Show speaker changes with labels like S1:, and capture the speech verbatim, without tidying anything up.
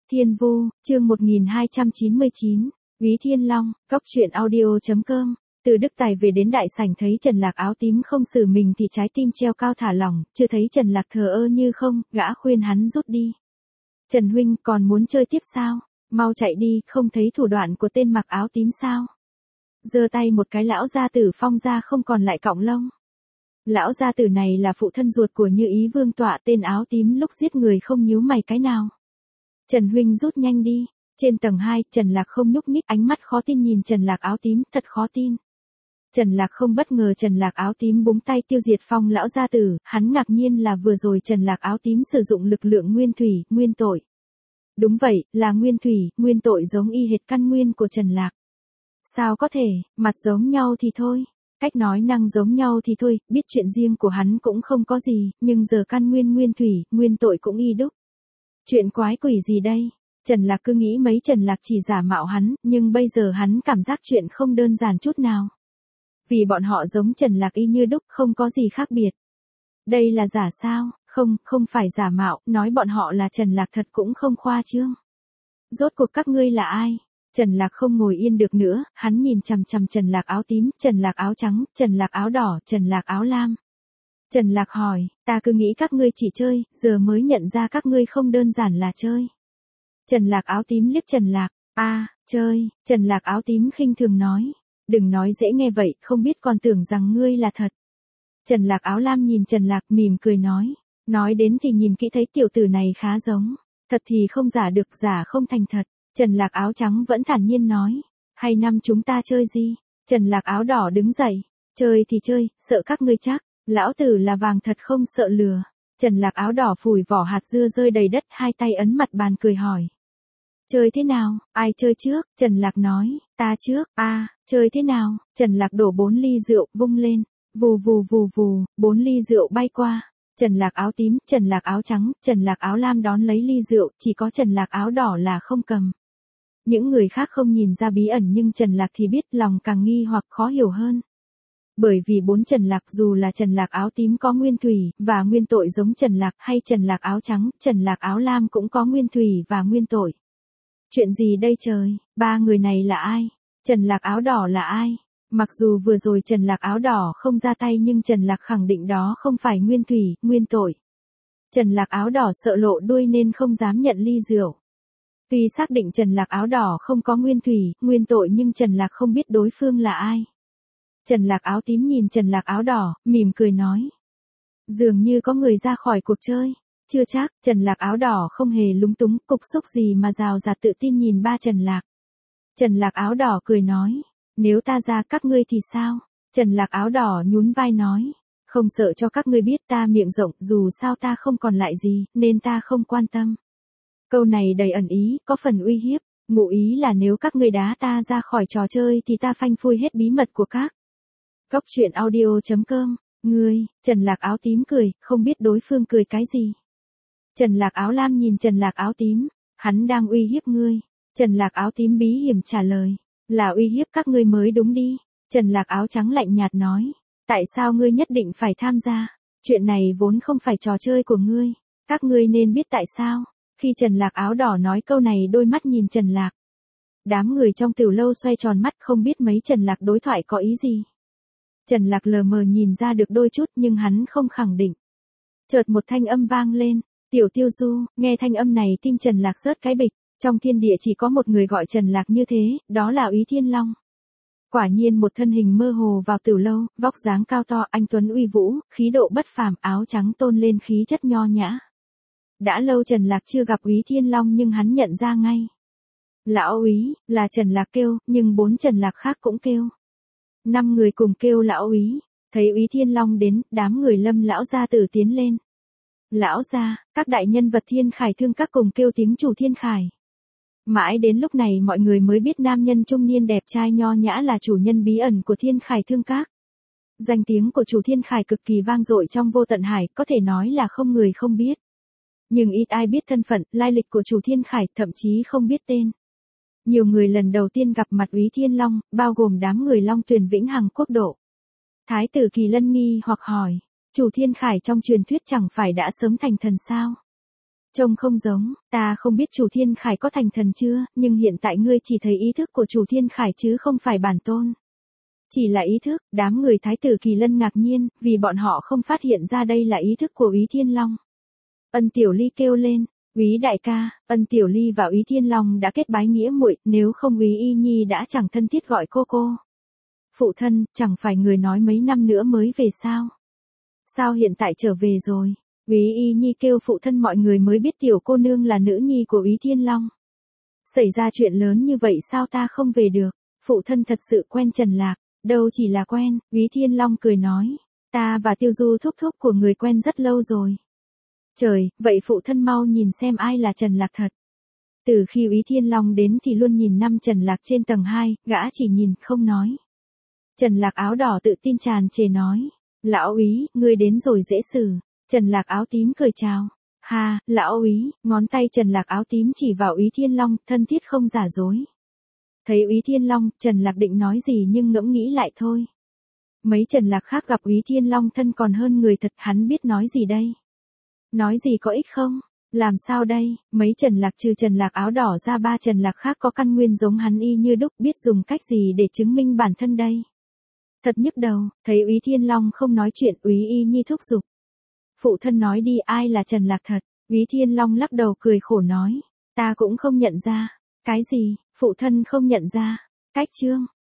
S1: Thiên Vu, chương một nghìn hai trăm chín mươi chín, Úy Thiên Long, Cốc truyện audio.com. Từ Đức Tài về đến đại sảnh thấy Trần Lạc áo tím không xử mình thì trái tim treo cao thả lỏng, chưa thấy Trần Lạc thờ ơ như không, gã khuyên hắn rút đi. Trần huynh còn muốn chơi tiếp sao? Mau chạy đi, không thấy thủ đoạn của tên mặc áo tím sao? Giơ tay một cái lão gia tử phong ra không còn lại cọng lông. Lão gia tử này là phụ thân ruột của Như Ý Vương tọa, tên áo tím lúc giết người không nhíu mày cái nào. Trần huynh rút nhanh đi. Trên tầng hai, Trần Lạc không nhúc nhích, ánh mắt khó tin nhìn Trần Lạc áo tím, thật khó tin. Trần Lạc không bất ngờ Trần Lạc áo tím búng tay tiêu diệt phong lão gia tử, hắn ngạc nhiên là vừa rồi Trần Lạc áo tím sử dụng lực lượng nguyên thủy, nguyên tội. Đúng vậy, là nguyên thủy, nguyên tội giống y hệt căn nguyên của Trần Lạc. Sao có thể, mặt giống nhau thì thôi, cách nói năng giống nhau thì thôi, biết chuyện riêng của hắn cũng không có gì, nhưng giờ căn nguyên nguyên thủy, nguyên tội cũng y đúc. Chuyện quái quỷ gì đây? Trần Lạc cứ nghĩ mấy Trần Lạc chỉ giả mạo hắn, nhưng bây giờ hắn cảm giác chuyện không đơn giản chút nào. Vì bọn họ giống Trần Lạc y như đúc, không có gì khác biệt. Đây là giả sao? Không, không phải giả mạo, nói bọn họ là Trần Lạc thật cũng không khoa trương. Rốt cuộc các ngươi là ai? Trần Lạc không ngồi yên được nữa, hắn nhìn chằm chằm Trần Lạc áo tím, Trần Lạc áo trắng, Trần Lạc áo đỏ, Trần Lạc áo lam. Trần Lạc hỏi, ta cứ nghĩ các ngươi chỉ chơi, giờ mới nhận ra các ngươi không đơn giản là chơi. Trần Lạc áo tím liếc Trần Lạc, a à, chơi, Trần Lạc áo tím khinh thường nói, đừng nói dễ nghe vậy, không biết còn tưởng rằng ngươi là thật. Trần Lạc áo lam nhìn Trần Lạc mỉm cười nói, nói đến thì nhìn kỹ thấy tiểu tử này khá giống, thật thì không giả được, giả không thành thật. Trần Lạc áo trắng vẫn thản nhiên nói, hay năm chúng ta chơi gì? Trần Lạc áo đỏ đứng dậy, chơi thì chơi, sợ các ngươi chắc, lão tử là vàng thật không sợ lừa. Trần Lạc áo đỏ phủi vỏ hạt dưa rơi đầy đất, hai tay ấn mặt bàn cười hỏi. Chơi thế nào, ai chơi trước? Trần Lạc nói, ta trước, a à, chơi thế nào? Trần Lạc đổ bốn ly rượu, vung lên, vù vù vù vù, bốn ly rượu bay qua. Trần Lạc áo tím, Trần Lạc áo trắng, Trần Lạc áo lam đón lấy ly rượu, chỉ có Trần Lạc áo đỏ là không cầm. Những người khác không nhìn ra bí ẩn nhưng Trần Lạc thì biết, lòng càng nghi hoặc khó hiểu hơn. Bởi vì bốn Trần Lạc dù là Trần Lạc áo tím có nguyên thủy và nguyên tội giống Trần Lạc hay Trần Lạc áo trắng, Trần Lạc áo lam cũng có nguyên thủy và nguyên tội. Chuyện gì đây trời, ba người này là ai? Trần Lạc áo đỏ là ai? Mặc dù vừa rồi Trần Lạc áo đỏ không ra tay nhưng Trần Lạc khẳng định đó không phải nguyên thủy, nguyên tội. Trần Lạc áo đỏ sợ lộ đuôi nên không dám nhận ly rượu. Tuy xác định Trần Lạc áo đỏ không có nguyên thủy, nguyên tội nhưng Trần Lạc không biết đối phương là ai. Trần Lạc áo tím nhìn Trần Lạc áo đỏ, mỉm cười nói. Dường như có người ra khỏi cuộc chơi. Chưa chắc, Trần Lạc áo đỏ không hề lúng túng, cục xúc gì mà rào rạt tự tin nhìn ba Trần Lạc. Trần Lạc áo đỏ cười nói. Nếu ta ra các ngươi thì sao? Trần Lạc áo đỏ nhún vai nói. Không sợ cho các ngươi biết ta miệng rộng, dù sao ta không còn lại gì, nên ta không quan tâm. Câu này đầy ẩn ý, có phần uy hiếp, ngụ ý là nếu các ngươi đá ta ra khỏi trò chơi thì ta phanh phui hết bí mật của các. Cốc truyện audio.com, ngươi, Trần Lạc áo tím cười, không biết đối phương cười cái gì. Trần Lạc áo lam nhìn Trần Lạc áo tím, hắn đang uy hiếp ngươi. Trần Lạc áo tím bí hiểm trả lời, là uy hiếp các ngươi mới đúng đi. Trần Lạc áo trắng lạnh nhạt nói, tại sao ngươi nhất định phải tham gia? Chuyện này vốn không phải trò chơi của ngươi, các ngươi nên biết tại sao. Khi Trần Lạc áo đỏ nói câu này đôi mắt nhìn Trần Lạc. Đám người trong tiểu lâu xoay tròn mắt không biết mấy Trần Lạc đối thoại có ý gì. Trần Lạc lờ mờ nhìn ra được đôi chút nhưng hắn không khẳng định. Chợt một thanh âm vang lên, Tiểu Tiêu Du, nghe thanh âm này tim Trần Lạc rớt cái bịch, trong thiên địa chỉ có một người gọi Trần Lạc như thế, đó là Úy Thiên Long. Quả nhiên một thân hình mơ hồ vào tiểu lâu, vóc dáng cao to, anh tuấn uy vũ, khí độ bất phàm, áo trắng tôn lên khí chất nho nhã. Đã lâu Trần Lạc chưa gặp Úy Thiên Long nhưng hắn nhận ra ngay. Lão Úy, là Trần Lạc kêu, nhưng bốn Trần Lạc khác cũng kêu. Năm người cùng kêu lão Úy, thấy Úy Thiên Long đến, đám người Lâm lão gia tử tiến lên. Lão gia, các đại nhân vật Thiên Khải Thương các cùng kêu tiếng chủ Thiên Khải. Mãi đến lúc này mọi người mới biết nam nhân trung niên đẹp trai nho nhã là chủ nhân bí ẩn của Thiên Khải Thương các. Danh tiếng của chủ Thiên Khải cực kỳ vang dội trong vô tận hải, có thể nói là không người không biết. Nhưng ít ai biết thân phận, lai lịch của chủ Thiên Khải, thậm chí không biết tên. Nhiều người lần đầu tiên gặp mặt Úy Thiên Long, bao gồm đám người Long Tuyền Vĩnh Hằng quốc độ. Thái tử Kỳ Lân nghi hoặc hỏi, chủ Thiên Khải trong truyền thuyết chẳng phải đã sớm thành thần sao? Trông không giống, ta không biết chủ Thiên Khải có thành thần chưa, nhưng hiện tại ngươi chỉ thấy ý thức của chủ Thiên Khải chứ không phải bản tôn. Chỉ là ý thức, đám người Thái tử Kỳ Lân ngạc nhiên, vì bọn họ không phát hiện ra đây là ý thức của Úy Thiên Long. Ân Tiểu Ly kêu lên, Úy đại ca, Ân Tiểu Ly và Úy Thiên Long đã kết bái nghĩa muội, nếu không Úy Y Nhi đã chẳng thân thiết gọi cô cô. Phụ thân, chẳng phải người nói mấy năm nữa mới về sao? Sao hiện tại trở về rồi? Úy Y Nhi kêu phụ thân, mọi người mới biết tiểu cô nương là nữ nhi của Úy Thiên Long. Xảy ra chuyện lớn như vậy sao ta không về được? Phụ thân thật sự quen Trần Lạc, đâu chỉ là quen, Úy Thiên Long cười nói, ta và Tiêu Du thúc thúc của người quen rất lâu rồi. Trời, vậy phụ thân mau nhìn xem ai là Trần Lạc thật. Từ khi Úy Thiên Long đến thì luôn nhìn năm Trần Lạc trên tầng hai, gã chỉ nhìn, không nói. Trần Lạc áo đỏ tự tin tràn trề nói, lão Úy, ngươi đến rồi dễ xử. Trần Lạc áo tím cười chào. Ha, lão Úy, ngón tay Trần Lạc áo tím chỉ vào Úy Thiên Long, thân thiết không giả dối. Thấy Úy Thiên Long, Trần Lạc định nói gì nhưng ngẫm nghĩ lại thôi. Mấy Trần Lạc khác gặp Úy Thiên Long thân còn hơn người thật, hắn biết nói gì đây? Nói gì có ích không? Làm sao đây? Mấy Trần Lạc trừ Trần Lạc áo đỏ ra, ba Trần Lạc khác có căn nguyên giống hắn y như đúc, biết dùng cách gì để chứng minh bản thân đây? Thật nhức đầu, thấy Úy Thiên Long không nói chuyện, Úy Y Nhi thúc giục. Phụ thân nói đi, ai là Trần Lạc thật? Úy Thiên Long lắc đầu cười khổ nói, ta cũng không nhận ra. Cái gì? Phụ thân không nhận ra? Cách chương